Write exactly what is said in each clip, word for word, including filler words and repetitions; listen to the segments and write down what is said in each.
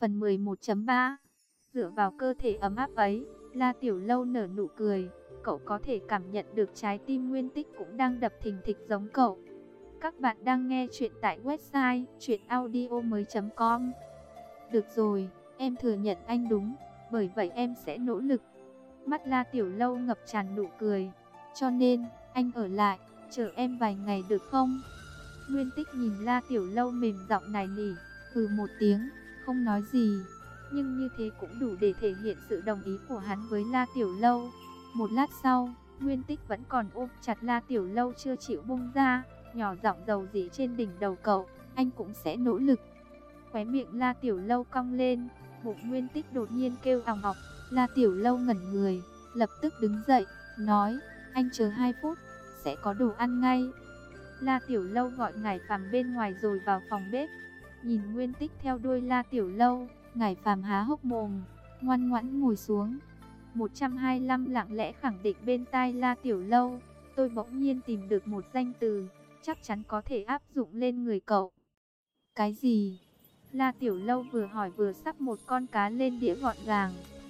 Phần mười một chấm ba. Dựa vào cơ thể ấm áp ấy, La Tiểu Lâu nở nụ cười. Cậu có thể cảm nhận được trái tim Nguyên Tích cũng đang đập thình thịch giống cậu. Các bạn đang nghe chuyện tại website truyện audio mới chấm com. Được rồi, em thừa nhận anh đúng, bởi vậy em sẽ nỗ lực. Mắt La Tiểu Lâu ngập tràn nụ cười. Cho nên, anh ở lại, chờ em vài ngày được không? Nguyên Tích nhìn La Tiểu Lâu mềm giọng nài nỉ, ừ một tiếng, không nói gì. Nhưng như thế cũng đủ để thể hiện sự đồng ý của hắn với La Tiểu Lâu. Một lát sau, Nguyên Tích vẫn còn ôm chặt La Tiểu Lâu chưa chịu buông ra, nhỏ giọng dầu dĩ trên đỉnh đầu cậu, anh cũng sẽ nỗ lực. Khóe miệng La Tiểu Lâu cong lên, bụng Nguyên Tích đột nhiên kêu òng ọc. La Tiểu Lâu ngẩn người, lập tức đứng dậy, nói, anh chờ hai phút, sẽ có đồ ăn ngay. La Tiểu Lâu gọi Ngải Phàm bên ngoài rồi vào phòng bếp. Nhìn Nguyên Tích theo đuôi La Tiểu Lâu, Ngải Phàm há hốc mồm, ngoan ngoãn ngồi xuống. một trăm hai mươi lăm lặng lẽ khẳng định bên tai La Tiểu Lâu, tôi bỗng nhiên tìm được một danh từ, chắc chắn có thể áp dụng lên người cậu. Cái gì? La Tiểu Lâu vừa hỏi vừa sắp một con cá lên đĩa gọn gàng.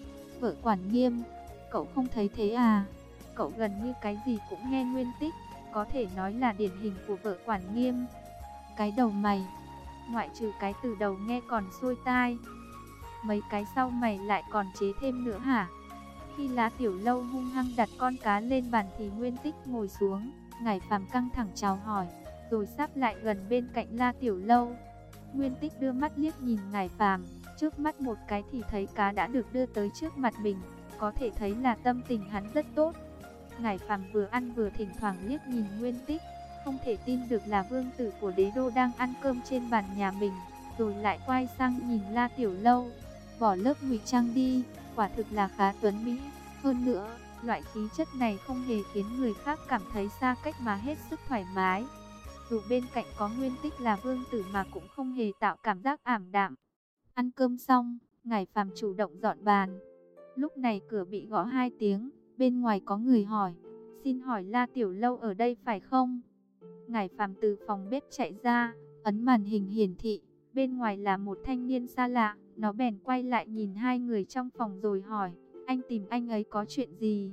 Vợ quản nghiêm, cậu không thấy thế à? Cậu gần như cái gì cũng nghe Nguyên Tích, có thể nói là điển hình của vợ quản nghiêm. Cái đầu mày, ngoại trừ cái từ đầu nghe còn xuôi tai, mấy cái sau mày lại còn chế thêm nữa hả? Khi La Tiểu Lâu hung hăng đặt con cá lên bàn thì Nguyên Tích ngồi xuống, Ngải Phàm căng thẳng chào hỏi, rồi sắp lại gần bên cạnh La Tiểu Lâu. Nguyên Tích đưa mắt liếc nhìn Ngải Phàm, trước mắt một cái thì thấy cá đã được đưa tới trước mặt mình, có thể thấy là tâm tình hắn rất tốt. Ngải Phàm vừa ăn vừa thỉnh thoảng liếc nhìn Nguyên Tích, không thể tin được là vương tử của đế đô đang ăn cơm trên bàn nhà mình, rồi lại quay sang nhìn La Tiểu Lâu. Bỏ lớp ngụy trang đi, quả thực là khá tuấn mỹ. Hơn nữa, loại khí chất này không hề khiến người khác cảm thấy xa cách mà hết sức thoải mái. Dù bên cạnh có Nguyên Tích là vương tử mà cũng không hề tạo cảm giác ảm đạm. Ăn cơm xong, Ngải Phàm chủ động dọn bàn. Lúc này cửa bị gõ hai tiếng, bên ngoài có người hỏi, xin hỏi La Tiểu Lâu ở đây phải không? Ngải Phàm từ phòng bếp chạy ra, ấn màn hình hiển thị, bên ngoài là một thanh niên xa lạ. Nó bèn quay lại nhìn hai người trong phòng rồi hỏi, anh tìm anh ấy có chuyện gì?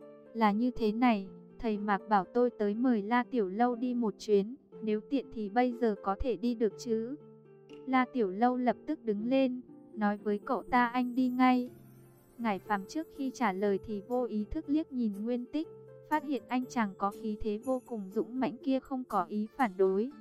Là như thế này, thầy Mạc bảo tôi tới mời La Tiểu Lâu đi một chuyến, nếu tiện thì bây giờ có thể đi được chứ? La Tiểu Lâu lập tức đứng lên, nói với cậu ta anh đi ngay. Ngải Phàm trước khi trả lời thì vô ý thức liếc nhìn Nguyên Tích, phát hiện anh chàng có khí thế vô cùng dũng mãnh kia không có ý phản đối.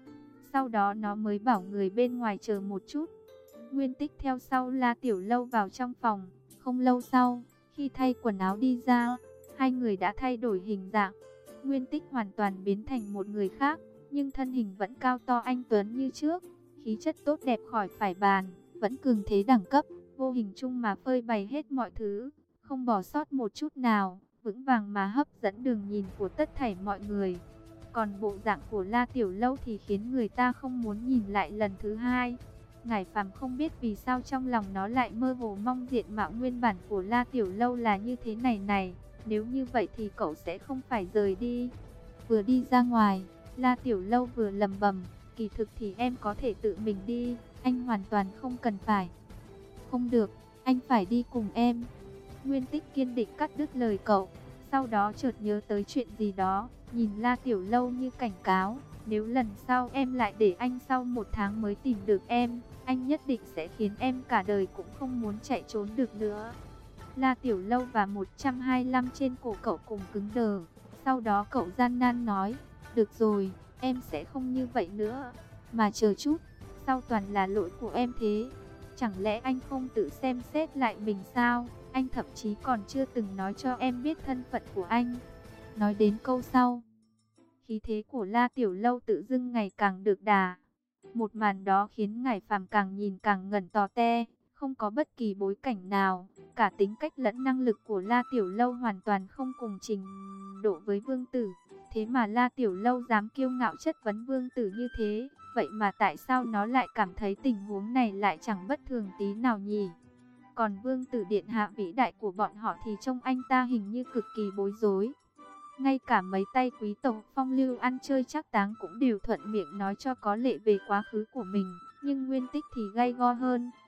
Sau đó nó mới bảo người bên ngoài chờ một chút. Nguyên Tích theo sau La Tiểu Lâu vào trong phòng. Không lâu sau, khi thay quần áo đi ra, hai người đã thay đổi hình dạng. Nguyên Tích hoàn toàn biến thành một người khác, nhưng thân hình vẫn cao to anh tuấn như trước, khí chất tốt đẹp khỏi phải bàn, vẫn cường thế đẳng cấp, vô hình chung mà phơi bày hết mọi thứ, không bỏ sót một chút nào, vững vàng mà hấp dẫn đường nhìn của tất thảy mọi người. Còn bộ dạng của La Tiểu Lâu thì khiến người ta không muốn nhìn lại lần thứ hai. Ngải Phàm không biết vì sao trong lòng nó lại mơ hồ mong diện mạo nguyên bản của La Tiểu Lâu là như thế này này. Nếu như vậy thì cậu sẽ không phải rời đi. Vừa đi ra ngoài, La Tiểu Lâu vừa lầm bầm, kỳ thực thì em có thể tự mình đi, anh hoàn toàn không cần phải. Không được, anh phải đi cùng em. Nguyên Tích kiên định cắt đứt lời cậu, sau đó chợt nhớ tới chuyện gì đó, nhìn La Tiểu Lâu như cảnh cáo. Nếu lần sau em lại để anh sau một tháng mới tìm được em, anh nhất định sẽ khiến em cả đời cũng không muốn chạy trốn được nữa. La Tiểu Lâu và một trăm hai mươi lăm trên cổ cậu cùng cứng đờ. Sau đó cậu gian nan nói, được rồi, em sẽ không như vậy nữa. Mà chờ chút, sao toàn là lỗi của em thế? Chẳng lẽ anh không tự xem xét lại mình sao? Anh thậm chí còn chưa từng nói cho em biết thân phận của anh. Nói đến câu sau, khí thế của La Tiểu Lâu tự dưng ngày càng được đà. Một màn đó khiến Ngải Phàm càng nhìn càng ngẩn tò te, không có bất kỳ bối cảnh nào. Cả tính cách lẫn năng lực của La Tiểu Lâu hoàn toàn không cùng trình độ với vương tử. Thế mà La Tiểu Lâu dám kiêu ngạo chất vấn vương tử như thế. Vậy mà tại sao nó lại cảm thấy tình huống này lại chẳng bất thường tí nào nhỉ? Còn vương tử điện hạ vĩ đại của bọn họ thì trông anh ta hình như cực kỳ bối rối. Ngay cả mấy tay quý tộc phong lưu ăn chơi trác táng cũng đều thuận miệng nói cho có lệ về quá khứ của mình. Nhưng Nguyên Tích thì gay go hơn,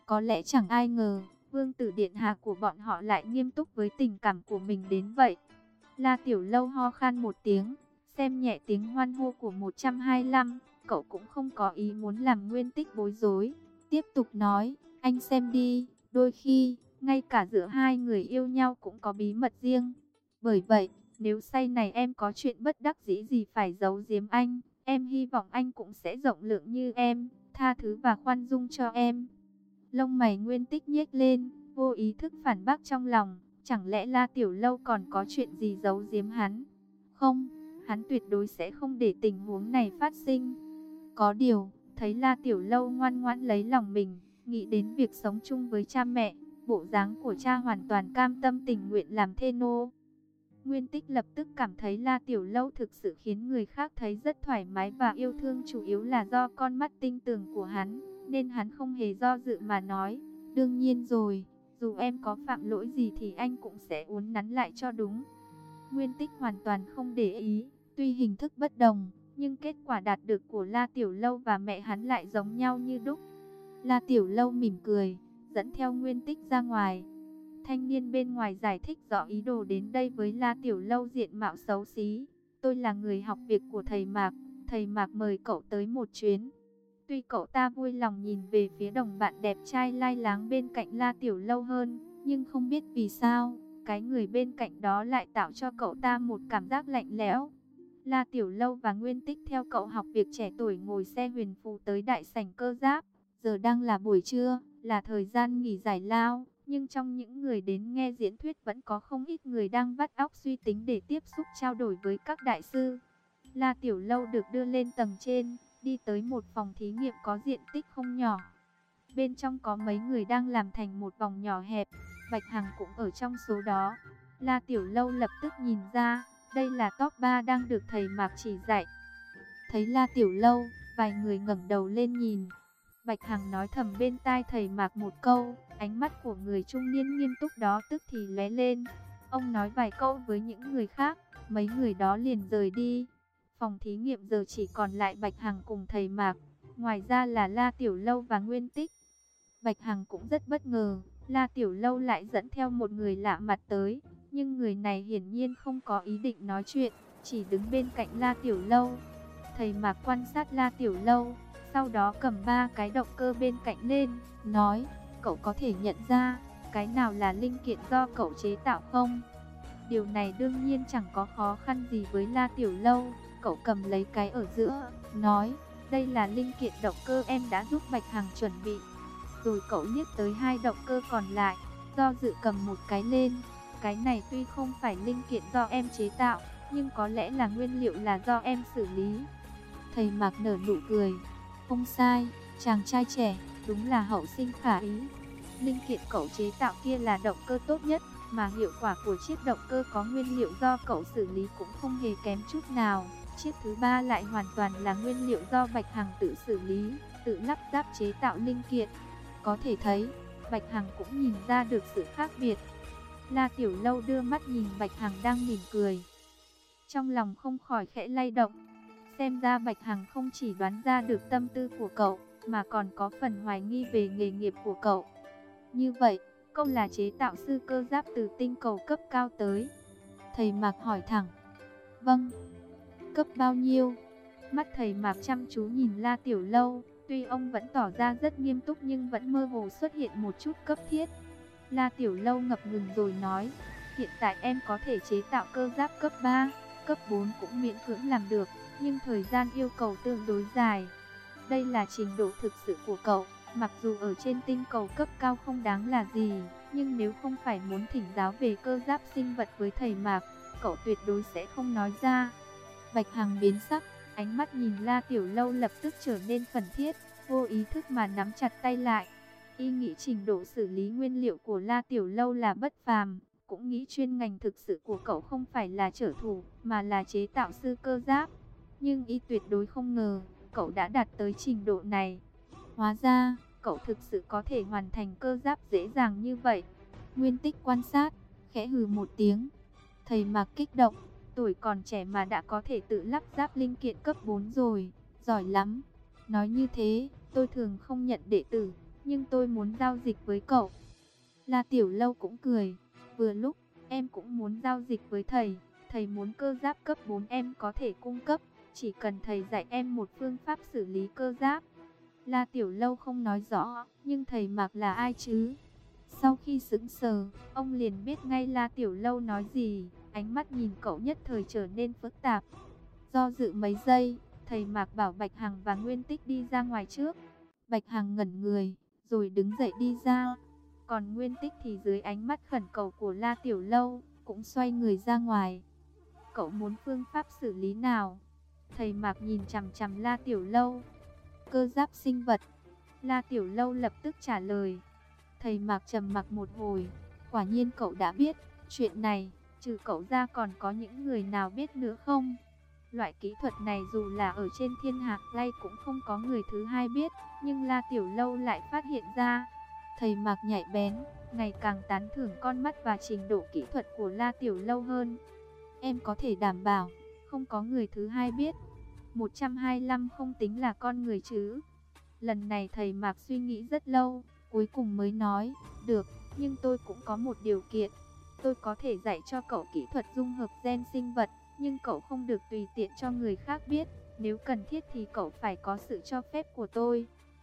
Có lẽ chẳng ai ngờ, vương tử điện hạ của bọn họ lại nghiêm túc với tình cảm của mình đến vậy. La Tiểu Lâu ho khan một tiếng, xem nhẹ tiếng hoan hô của một trăm hai mươi lăm, cậu cũng không có ý muốn làm Nguyên Tích bối rối. Tiếp tục nói, anh xem đi, đôi khi, ngay cả giữa hai người yêu nhau cũng có bí mật riêng. Bởi vậy, nếu sau này em có chuyện bất đắc dĩ gì phải giấu giếm anh, em hy vọng anh cũng sẽ rộng lượng như em, tha thứ và khoan dung cho em. Lông mày Nguyên Tích nhếch lên, vô ý thức phản bác trong lòng, chẳng lẽ La Tiểu Lâu còn có chuyện gì giấu giếm hắn? Không, hắn tuyệt đối sẽ không để tình huống này phát sinh. Có điều, thấy La Tiểu Lâu ngoan ngoãn lấy lòng mình, nghĩ đến việc sống chung với cha mẹ, bộ dáng của cha hoàn toàn cam tâm tình nguyện làm thê nô. Nguyên Tích lập tức cảm thấy La Tiểu Lâu thực sự khiến người khác thấy rất thoải mái và yêu thương, chủ yếu là do con mắt tinh tường của hắn, nên hắn không hề do dự mà nói, đương nhiên rồi, dù em có phạm lỗi gì thì anh cũng sẽ uốn nắn lại cho đúng. Nguyên Tích hoàn toàn không để ý, tuy hình thức bất đồng, nhưng kết quả đạt được của La Tiểu Lâu và mẹ hắn lại giống nhau như đúc. La Tiểu Lâu mỉm cười, dẫn theo Nguyên Tích ra ngoài. Thanh niên bên ngoài giải thích rõ ý đồ đến đây với La Tiểu Lâu diện mạo xấu xí. Tôi là người học việc của thầy Mạc, thầy Mạc mời cậu tới một chuyến. Tuy cậu ta vui lòng nhìn về phía đồng bạn đẹp trai lai láng bên cạnh La Tiểu Lâu hơn, nhưng không biết vì sao, cái người bên cạnh đó lại tạo cho cậu ta một cảm giác lạnh lẽo. La Tiểu Lâu và Nguyên Tích theo cậu học việc trẻ tuổi ngồi xe huyền phù tới đại sảnh cơ giáp. Giờ đang là buổi trưa, là thời gian nghỉ giải lao, nhưng trong những người đến nghe diễn thuyết vẫn có không ít người đang vắt óc suy tính để tiếp xúc trao đổi với các đại sư. La Tiểu Lâu được đưa lên tầng trên, đi tới một phòng thí nghiệm có diện tích không nhỏ. Bên trong có mấy người đang làm thành một vòng nhỏ hẹp, Bạch Hằng cũng ở trong số đó. La Tiểu Lâu lập tức nhìn ra, đây là top ba đang được thầy Mạc chỉ dạy. Thấy La Tiểu Lâu, vài người ngẩng đầu lên nhìn. Bạch Hằng nói thầm bên tai thầy Mạc một câu, ánh mắt của người trung niên nghiêm túc đó tức thì lóe lên. Ông nói vài câu với những người khác, mấy người đó liền rời đi. Phòng thí nghiệm giờ chỉ còn lại Bạch Hằng cùng thầy Mạc, ngoài ra là La Tiểu Lâu và Nguyên Tích. Bạch Hằng cũng rất bất ngờ, La Tiểu Lâu lại dẫn theo một người lạ mặt tới, nhưng người này hiển nhiên không có ý định nói chuyện, chỉ đứng bên cạnh La Tiểu Lâu. Thầy Mạc quan sát La Tiểu Lâu, sau đó cầm ba cái động cơ bên cạnh lên, nói, cậu có thể nhận ra, cái nào là linh kiện do cậu chế tạo không? Điều này đương nhiên chẳng có khó khăn gì với La Tiểu Lâu, cậu cầm lấy cái ở giữa, nói, đây là linh kiện động cơ em đã giúp Bạch Hằng chuẩn bị. Rồi cậu liếc tới hai động cơ còn lại, do dự cầm một cái lên, cái này tuy không phải linh kiện do em chế tạo, nhưng có lẽ là nguyên liệu là do em xử lý. Thầy Mạc nở nụ cười, không sai, chàng trai trẻ, đúng là hậu sinh khả ý. Linh kiện cậu chế tạo kia là động cơ tốt nhất, mà hiệu quả của chiếc động cơ có nguyên liệu do cậu xử lý cũng không hề kém chút nào. Chiếc thứ ba lại hoàn toàn là nguyên liệu do Bạch Hằng tự xử lý, tự lắp ráp chế tạo linh kiện. Có thể thấy, Bạch Hằng cũng nhìn ra được sự khác biệt. La Tiểu Lâu đưa mắt nhìn Bạch Hằng đang mỉm cười, trong lòng không khỏi khẽ lay động. Xem ra Bạch Hằng không chỉ đoán ra được tâm tư của cậu, mà còn có phần hoài nghi về nghề nghiệp của cậu. Như vậy, cậu là chế tạo sư cơ giáp từ tinh cầu cấp cao tới? Thầy Mạc hỏi thẳng. Vâng. Cấp bao nhiêu? Mắt thầy Mạc chăm chú nhìn La Tiểu Lâu, tuy ông vẫn tỏ ra rất nghiêm túc nhưng vẫn mơ hồ xuất hiện một chút cấp thiết. La Tiểu Lâu ngập ngừng rồi nói, hiện tại em có thể chế tạo cơ giáp cấp ba, cấp bốn cũng miễn cưỡng làm được, nhưng thời gian yêu cầu tương đối dài. Đây là trình độ thực sự của cậu, mặc dù ở trên tinh cầu cấp cao không đáng là gì, nhưng nếu không phải muốn thỉnh giáo về cơ giáp sinh vật với thầy Mạc, cậu tuyệt đối sẽ không nói ra. Bạch Hằng biến sắc, ánh mắt nhìn La Tiểu Lâu lập tức trở nên khẩn thiết, vô ý thức mà nắm chặt tay lại. Y nghĩ trình độ xử lý nguyên liệu của La Tiểu Lâu là bất phàm, cũng nghĩ chuyên ngành thực sự của cậu không phải là trở thủ, mà là chế tạo sư cơ giáp. Nhưng y tuyệt đối không ngờ, cậu đã đạt tới trình độ này. Hóa ra, cậu thực sự có thể hoàn thành cơ giáp dễ dàng như vậy. Nguyên Tích quan sát, khẽ hừ một tiếng. Thầy Mạc kích động, tuổi còn trẻ mà đã có thể tự lắp ráp linh kiện cấp bốn rồi, giỏi lắm. Nói như thế, tôi thường không nhận đệ tử, nhưng tôi muốn giao dịch với cậu. La Tiểu Lâu cũng cười, vừa lúc, em cũng muốn giao dịch với thầy, thầy muốn cơ giáp cấp bốn em có thể cung cấp, chỉ cần thầy dạy em một phương pháp xử lý cơ giáp. La Tiểu Lâu không nói rõ, nhưng thầy Mạc là ai chứ? Sau khi sững sờ, ông liền biết ngay La Tiểu Lâu nói gì, ánh mắt nhìn cậu nhất thời trở nên phức tạp. Do dự mấy giây, thầy Mạc bảo Bạch Hằng và Nguyên Tích đi ra ngoài trước. Bạch Hằng ngẩn người, rồi đứng dậy đi ra. Còn Nguyên Tích thì dưới ánh mắt khẩn cầu của La Tiểu Lâu, cũng xoay người ra ngoài. Cậu muốn phương pháp xử lý nào? Thầy Mạc nhìn chằm chằm La Tiểu Lâu. Cơ giáp sinh vật. La Tiểu Lâu lập tức trả lời. Thầy Mạc trầm mặc một hồi. Quả nhiên cậu đã biết. Chuyện này, trừ cậu ra còn có những người nào biết nữa không? Loại kỹ thuật này dù là ở trên thiên hạc lay cũng không có người thứ hai biết. Nhưng La Tiểu Lâu lại phát hiện ra. Thầy Mạc nhạy bén, ngày càng tán thưởng con mắt và trình độ kỹ thuật của La Tiểu Lâu hơn. Em có thể đảm bảo, không có người thứ hai biết. một trăm hai mươi lăm không tính là con người chứ? Lần này thầy Mạc suy nghĩ rất lâu, cuối cùng mới nói, được, nhưng tôi cũng có một điều kiện. Tôi có thể dạy cho cậu kỹ thuật dung hợp gen sinh vật, nhưng cậu không được tùy tiện cho người khác biết. Nếu cần thiết thì cậu phải có sự cho phép của tôi.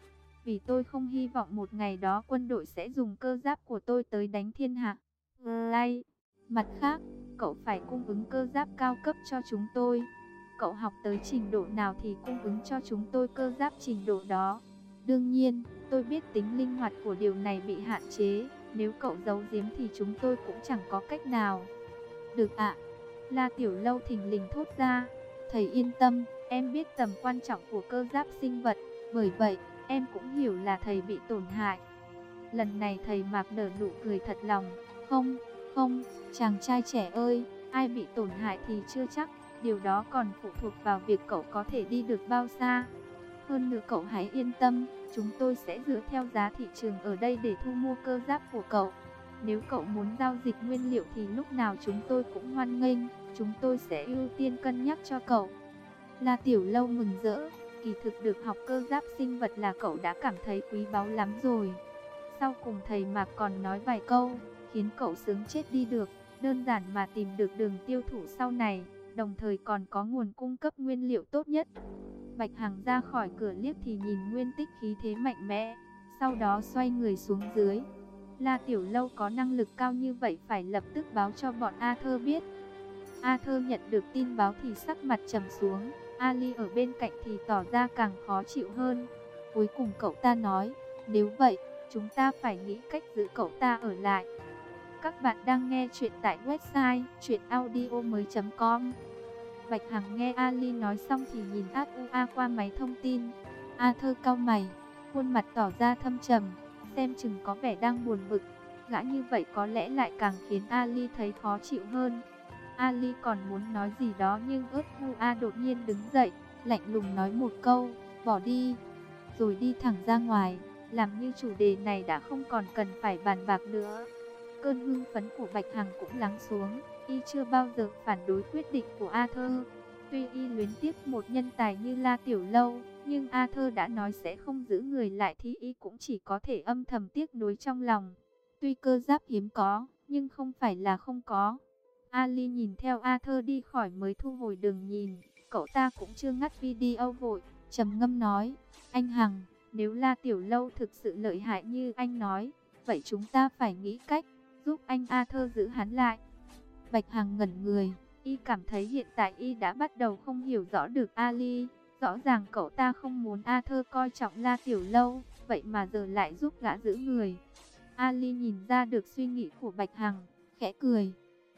Vì tôi không hy vọng một ngày đó quân đội sẽ dùng cơ giáp của tôi tới đánh thiên hạ. Lay. Mặt khác, cậu phải cung ứng cơ giáp cao cấp cho chúng tôi. Cậu học tới trình độ nào thì cung ứng cho chúng tôi cơ giáp trình độ đó. Đương nhiên, tôi biết tính linh hoạt của điều này bị hạn chế. Nếu cậu giấu giếm thì chúng tôi cũng chẳng có cách nào. Được ạ. La Tiểu Lâu thình lình thốt ra. Thầy yên tâm, em biết tầm quan trọng của cơ giáp sinh vật. Bởi vậy, em cũng hiểu là thầy bị tổn hại. Lần này thầy Mạc nở nụ cười thật lòng. Không, không, chàng trai trẻ ơi, ai bị tổn hại thì chưa chắc. Điều đó còn phụ thuộc vào việc cậu có thể đi được bao xa. Hơn nữa cậu hãy yên tâm, chúng tôi sẽ dựa theo giá thị trường ở đây để thu mua cơ giáp của cậu. Nếu cậu muốn giao dịch nguyên liệu thì lúc nào chúng tôi cũng hoan nghênh, chúng tôi sẽ ưu tiên cân nhắc cho cậu. La Tiểu Lâu mừng rỡ, kỳ thực được học cơ giáp sinh vật là cậu đã cảm thấy quý báu lắm rồi. Sau cùng thầy Mạc còn nói vài câu, khiến cậu sướng chết đi được, đơn giản mà tìm được đường tiêu thụ sau này, đồng thời còn có nguồn cung cấp nguyên liệu tốt nhất. Bạch Hằng ra khỏi cửa liếc thì nhìn Nguyên Tích khí thế mạnh mẽ, sau đó xoay người xuống dưới. La Tiểu Lâu có năng lực cao như vậy phải lập tức báo cho bọn Arthur biết. Arthur nhận được tin báo thì sắc mặt trầm xuống, Ali ở bên cạnh thì tỏ ra càng khó chịu hơn. Cuối cùng cậu ta nói, nếu vậy, chúng ta phải nghĩ cách giữ cậu ta ở lại. Các bạn đang nghe chuyện tại website truyện audio mới chấm com. Bạch Hằng nghe Ali nói xong thì nhìn ác u a qua máy thông tin. Arthur cau mày, khuôn mặt tỏ ra thâm trầm, xem chừng có vẻ đang buồn bực. Gã như vậy có lẽ lại càng khiến Ali thấy khó chịu hơn. Ali còn muốn nói gì đó nhưng ớt u a đột nhiên đứng dậy, lạnh lùng nói một câu, bỏ đi, rồi đi thẳng ra ngoài, làm như chủ đề này đã không còn cần phải bàn bạc nữa. Cơn hưng phấn của Bạch Hằng cũng lắng xuống, y chưa bao giờ phản đối quyết định của Arthur. Tuy y luyến tiếc một nhân tài như La Tiểu Lâu, nhưng Arthur đã nói sẽ không giữ người lại thì y cũng chỉ có thể âm thầm tiếc nuối trong lòng. Tuy cơ giáp hiếm có, nhưng không phải là không có. Ali nhìn theo Arthur đi khỏi mới thu hồi đường nhìn, cậu ta cũng chưa ngắt video vội, trầm ngâm nói, anh Hằng, nếu La Tiểu Lâu thực sự lợi hại như anh nói, vậy chúng ta phải nghĩ cách giúp anh Arthur giữ hắn lại. Bạch Hằng ngẩn người, y cảm thấy hiện tại y đã bắt đầu không hiểu rõ được Ali. Rõ ràng cậu ta không muốn Arthur coi trọng La Tiểu Lâu, vậy mà giờ lại giúp gã giữ người. Ali nhìn ra được suy nghĩ của Bạch Hằng, khẽ cười,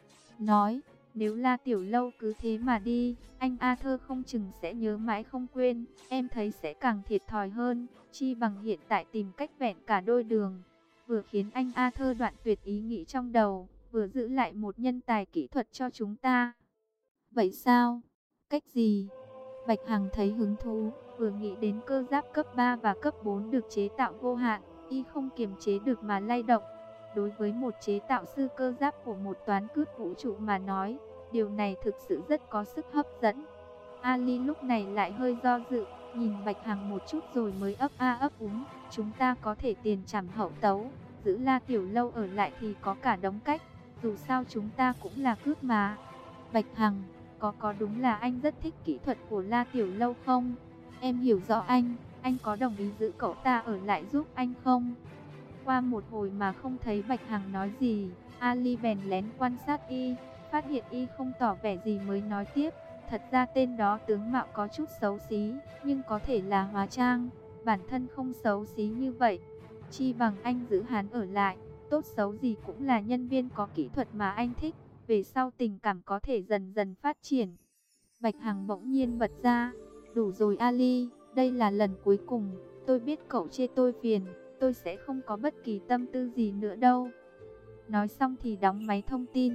nói, nếu La Tiểu Lâu cứ thế mà đi, anh Arthur không chừng sẽ nhớ mãi không quên, em thấy sẽ càng thiệt thòi hơn, chi bằng hiện tại tìm cách vẹn cả đôi đường. Vừa khiến anh Arthur đoạn tuyệt ý nghĩ trong đầu, vừa giữ lại một nhân tài kỹ thuật cho chúng ta. Vậy sao? Cách gì? Bạch Hằng thấy hứng thú, vừa nghĩ đến cơ giáp cấp ba và cấp bốn được chế tạo vô hạn, y không kiềm chế được mà lay động. Đối với một chế tạo sư cơ giáp của một toán cướp vũ trụ mà nói, điều này thực sự rất có sức hấp dẫn. Ali lúc này lại hơi do dự, nhìn Bạch Hằng một chút rồi mới ấp a ấp úng, chúng ta có thể tiền trảm hậu tấu, giữ La Tiểu Lâu ở lại thì có cả đống cách, dù sao chúng ta cũng là cướp mà. Bạch Hằng, có có đúng là anh rất thích kỹ thuật của La Tiểu Lâu không? Em hiểu rõ anh, anh có đồng ý giữ cậu ta ở lại giúp anh không? Qua một hồi mà không thấy Bạch Hằng nói gì, Ali bèn lén quan sát y, phát hiện y không tỏ vẻ gì mới nói tiếp. Thật ra tên đó tướng mạo có chút xấu xí, nhưng có thể là hóa trang, bản thân không xấu xí như vậy. Chi bằng anh giữ hắn ở lại, tốt xấu gì cũng là nhân viên có kỹ thuật mà anh thích, về sau tình cảm có thể dần dần phát triển. Bạch Hằng bỗng nhiên bật ra, đủ rồi Ali, đây là lần cuối cùng, tôi biết cậu chê tôi phiền, tôi sẽ không có bất kỳ tâm tư gì nữa đâu. Nói xong thì đóng máy thông tin.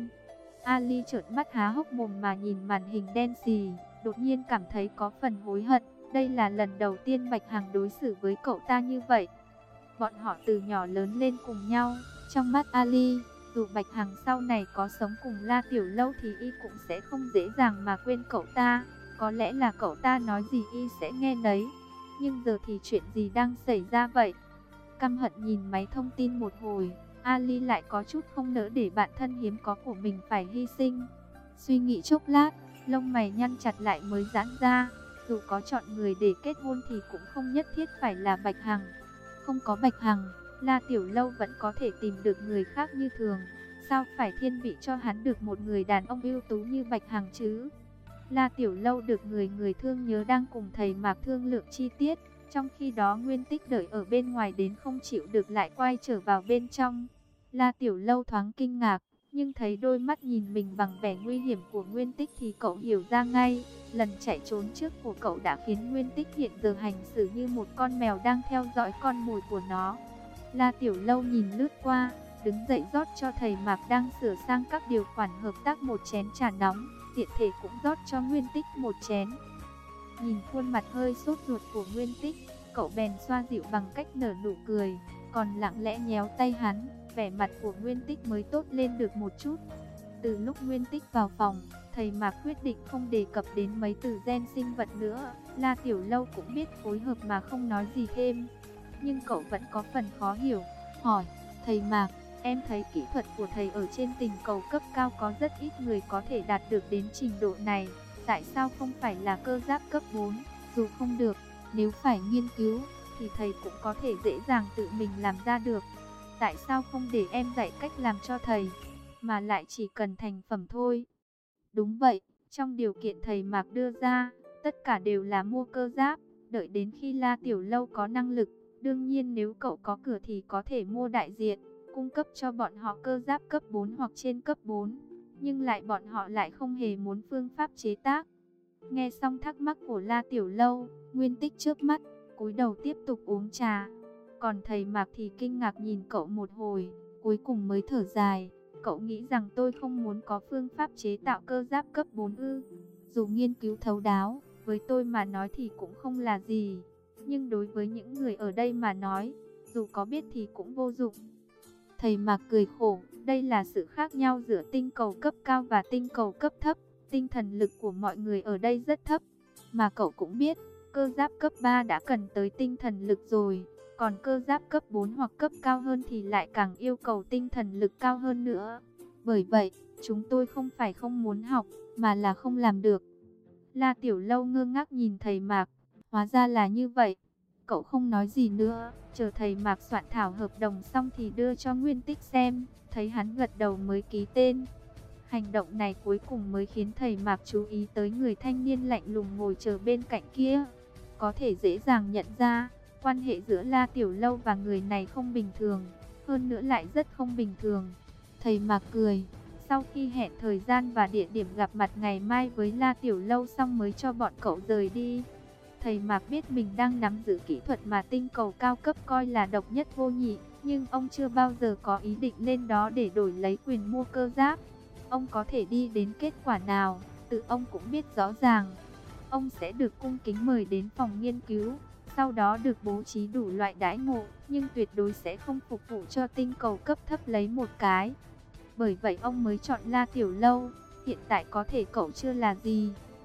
Ali trợn mắt há hốc mồm mà nhìn màn hình đen xì, đột nhiên cảm thấy có phần hối hận. Đây là lần đầu tiên Bạch Hằng đối xử với cậu ta như vậy. Bọn họ từ nhỏ lớn lên cùng nhau. Trong mắt Ali, dù Bạch Hằng sau này có sống cùng La Tiểu Lâu thì y cũng sẽ không dễ dàng mà quên cậu ta. Có lẽ là cậu ta nói gì y sẽ nghe nấy. Nhưng giờ thì chuyện gì đang xảy ra vậy? Căm hận nhìn máy thông tin một hồi, Ali lại có chút không nỡ để bạn thân hiếm có của mình phải hy sinh. Suy nghĩ chốc lát, lông mày nhăn chặt lại mới giãn ra. Dù có chọn người để kết hôn thì cũng không nhất thiết phải là Bạch Hằng. Không có Bạch Hằng, La Tiểu Lâu vẫn có thể tìm được người khác như thường. Sao phải thiên vị cho hắn được một người đàn ông ưu tú như Bạch Hằng chứ? La Tiểu Lâu được người người thương nhớ đang cùng thầy Mạc thương lượng chi tiết. Trong khi đó Nguyên Tích đợi ở bên ngoài đến không chịu được lại quay trở vào bên trong. La Tiểu Lâu thoáng kinh ngạc, nhưng thấy đôi mắt nhìn mình bằng vẻ nguy hiểm của Nguyên Tích thì cậu hiểu ra ngay. Lần chạy trốn trước của cậu đã khiến Nguyên Tích hiện giờ hành xử như một con mèo đang theo dõi con mồi của nó. La Tiểu Lâu nhìn lướt qua, đứng dậy rót cho thầy Mạc đang sửa sang các điều khoản hợp tác một chén trà nóng, tiện thể cũng rót cho Nguyên Tích một chén. Nhìn khuôn mặt hơi sốt ruột của Nguyên Tích, cậu bèn xoa dịu bằng cách nở nụ cười, còn lặng lẽ nhéo tay hắn, vẻ mặt của Nguyên Tích mới tốt lên được một chút. Từ lúc Nguyên Tích vào phòng, thầy Mạc quyết định không đề cập đến mấy từ gen sinh vật nữa. La Tiểu Lâu cũng biết phối hợp mà không nói gì thêm. Nhưng cậu vẫn có phần khó hiểu, hỏi, thầy Mạc, em thấy kỹ thuật của thầy ở trên tình cầu cấp cao có rất ít người có thể đạt được đến trình độ này. Tại sao không phải là cơ giáp cấp bốn? Dù không được, nếu phải nghiên cứu, thì thầy cũng có thể dễ dàng tự mình làm ra được. Tại sao không để em dạy cách làm cho thầy, mà lại chỉ cần thành phẩm thôi? Đúng vậy, trong điều kiện thầy Mạc đưa ra, tất cả đều là mua cơ giáp, đợi đến khi La Tiểu Lâu có năng lực. Đương nhiên nếu cậu có cửa thì có thể mua đại diện, cung cấp cho bọn họ cơ giáp cấp bốn hoặc trên cấp bốn. Nhưng lại bọn họ lại không hề muốn phương pháp chế tác. Nghe xong thắc mắc của La Tiểu Lâu, Nguyên Tích chớp mắt, cúi đầu tiếp tục uống trà. Còn thầy Mạc thì kinh ngạc nhìn cậu một hồi, cuối cùng mới thở dài. Cậu nghĩ rằng tôi không muốn có phương pháp chế tạo cơ giáp cấp bốn ư? Dù nghiên cứu thấu đáo, với tôi mà nói thì cũng không là gì. Nhưng đối với những người ở đây mà nói, dù có biết thì cũng vô dụng. Thầy Mạc cười khổ, đây là sự khác nhau giữa tinh cầu cấp cao và tinh cầu cấp thấp. Tinh thần lực của mọi người ở đây rất thấp. Mà cậu cũng biết, cơ giáp cấp ba đã cần tới tinh thần lực rồi. Còn cơ giáp cấp bốn hoặc cấp cao hơn thì lại càng yêu cầu tinh thần lực cao hơn nữa. Bởi vậy, chúng tôi không phải không muốn học, mà là không làm được. La Tiểu Lâu ngơ ngác nhìn thầy Mạc, hóa ra là như vậy. Cậu không nói gì nữa, chờ thầy Mạc soạn thảo hợp đồng xong thì đưa cho Nguyên Tích xem, thấy hắn gật đầu mới ký tên. Hành động này cuối cùng mới khiến thầy Mạc chú ý tới người thanh niên lạnh lùng ngồi chờ bên cạnh kia. Có thể dễ dàng nhận ra, quan hệ giữa La Tiểu Lâu và người này không bình thường, hơn nữa lại rất không bình thường. Thầy Mạc cười, sau khi hẹn thời gian và địa điểm gặp mặt ngày mai với La Tiểu Lâu xong mới cho bọn cậu rời đi. Thầy Mạc biết mình đang nắm giữ kỹ thuật mà tinh cầu cao cấp coi là độc nhất vô nhị, nhưng ông chưa bao giờ có ý định lên đó để đổi lấy quyền mua cơ giáp. Ông có thể đi đến kết quả nào, tự ông cũng biết rõ ràng. Ông sẽ được cung kính mời đến phòng nghiên cứu, sau đó được bố trí đủ loại đãi ngộ, nhưng tuyệt đối sẽ không phục vụ cho tinh cầu cấp thấp lấy một cái. Bởi vậy ông mới chọn La Tiểu Lâu, hiện tại có thể cậu chưa là gì.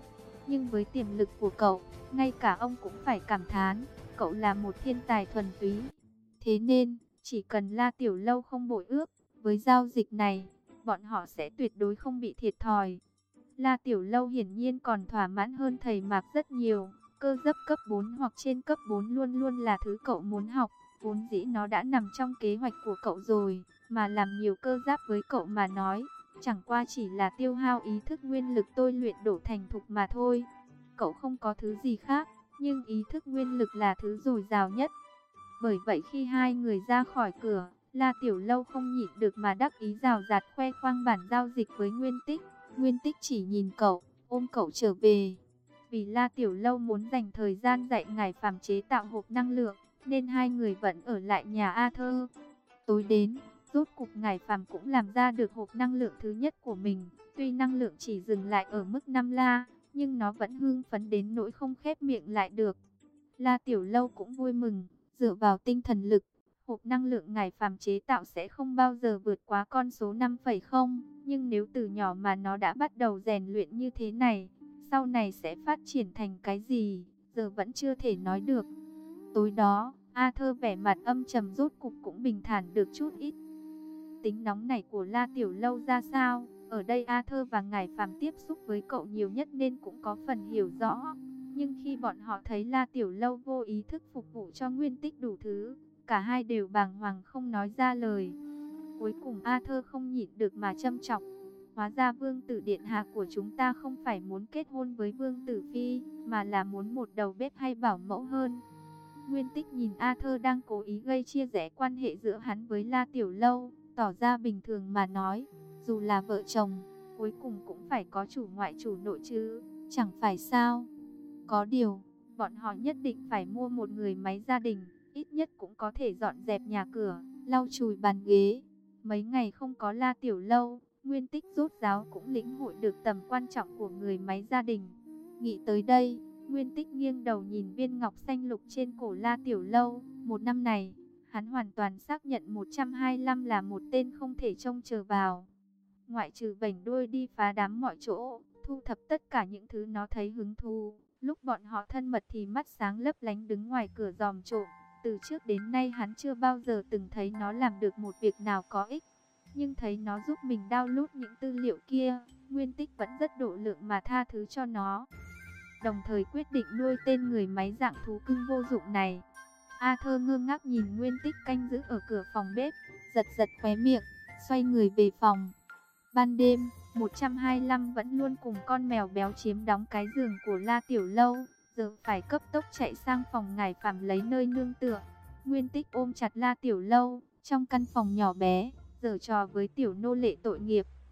Nhưng với tiềm lực của cậu, ngay cả ông cũng phải cảm thán, cậu là một thiên tài thuần túy. Thế nên, chỉ cần La Tiểu Lâu không bội ước, với giao dịch này, bọn họ sẽ tuyệt đối không bị thiệt thòi. La Tiểu Lâu hiển nhiên còn thỏa mãn hơn thầy Mạc rất nhiều. Cơ giáp cấp bốn hoặc trên cấp bốn luôn luôn là thứ cậu muốn học. Vốn dĩ nó đã nằm trong kế hoạch của cậu rồi, mà làm nhiều cơ giáp với cậu mà nói, chẳng qua chỉ là tiêu hao ý thức nguyên lực tôi luyện đổ thành thục mà thôi. Cậu không có thứ gì khác, nhưng ý thức nguyên lực là thứ dồi dào nhất. Bởi vậy khi hai người ra khỏi cửa, La Tiểu Lâu không nhịn được mà đắc ý rào rạt khoe khoang bản giao dịch với Nguyên Tích. Nguyên Tích chỉ nhìn cậu, ôm cậu trở về. Vì La Tiểu Lâu muốn dành thời gian dạy ngài phàm chế tạo hộp năng lượng, nên hai người vẫn ở lại nhà Arthur. Tối đến, rốt cục ngài phàm cũng làm ra được hộp năng lượng thứ nhất của mình. Tuy năng lượng chỉ dừng lại ở mức năm la, nhưng nó vẫn hưng phấn đến nỗi không khép miệng lại được. La Tiểu Lâu cũng vui mừng, dựa vào tinh thần lực, hộp năng lượng ngài phàm chế tạo sẽ không bao giờ vượt quá con số năm phẩy không. Nhưng nếu từ nhỏ mà nó đã bắt đầu rèn luyện như thế này, sau này sẽ phát triển thành cái gì, giờ vẫn chưa thể nói được. Tối đó, Arthur vẻ mặt âm trầm rốt cục cũng bình thản được chút ít. Tính nóng nảy của La Tiểu Lâu ra sao? Ở đây Arthur và ngài phàm tiếp xúc với cậu nhiều nhất nên cũng có phần hiểu rõ. Nhưng khi bọn họ thấy La Tiểu Lâu vô ý thức phục vụ cho Nguyên Tích đủ thứ, cả hai đều bàng hoàng không nói ra lời. Cuối cùng Arthur không nhịn được mà châm chọc. Hóa ra vương tử điện hạ của chúng ta không phải muốn kết hôn với vương tử phi, mà là muốn một đầu bếp hay bảo mẫu hơn. Nguyên Tích nhìn Arthur đang cố ý gây chia rẽ quan hệ giữa hắn với La Tiểu Lâu, tỏ ra bình thường mà nói, dù là vợ chồng, cuối cùng cũng phải có chủ ngoại chủ nội chứ, chẳng phải sao. Có điều, bọn họ nhất định phải mua một người máy gia đình, ít nhất cũng có thể dọn dẹp nhà cửa, lau chùi bàn ghế. Mấy ngày không có La Tiểu Lâu, Nguyên Tích rốt ráo cũng lĩnh hội được tầm quan trọng của người máy gia đình. Nghĩ tới đây, Nguyên Tích nghiêng đầu nhìn viên ngọc xanh lục trên cổ La Tiểu Lâu. Một năm này, hắn hoàn toàn xác nhận một trăm hai mươi lăm là một tên không thể trông chờ vào. Ngoại trừ vảnh đuôi đi phá đám mọi chỗ, thu thập tất cả những thứ nó thấy hứng thú. Lúc bọn họ thân mật thì mắt sáng lấp lánh đứng ngoài cửa dòm trộm. Từ trước đến nay hắn chưa bao giờ từng thấy nó làm được một việc nào có ích. Nhưng thấy nó giúp mình download những tư liệu kia, Nguyên Tích vẫn rất độ lượng mà tha thứ cho nó. Đồng thời quyết định nuôi tên người máy dạng thú cưng vô dụng này. Arthur ngơ ngác nhìn Nguyên Tích canh giữ ở cửa phòng bếp, giật giật khóe miệng, xoay người về phòng. Ban đêm, một trăm hai mươi lăm vẫn luôn cùng con mèo béo chiếm đóng cái giường của La Tiểu Lâu, giờ phải cấp tốc chạy sang phòng ngải phàm lấy nơi nương tựa. Nguyên Tích ôm chặt La Tiểu Lâu, trong căn phòng nhỏ bé, giở trò với tiểu nô lệ tội nghiệp.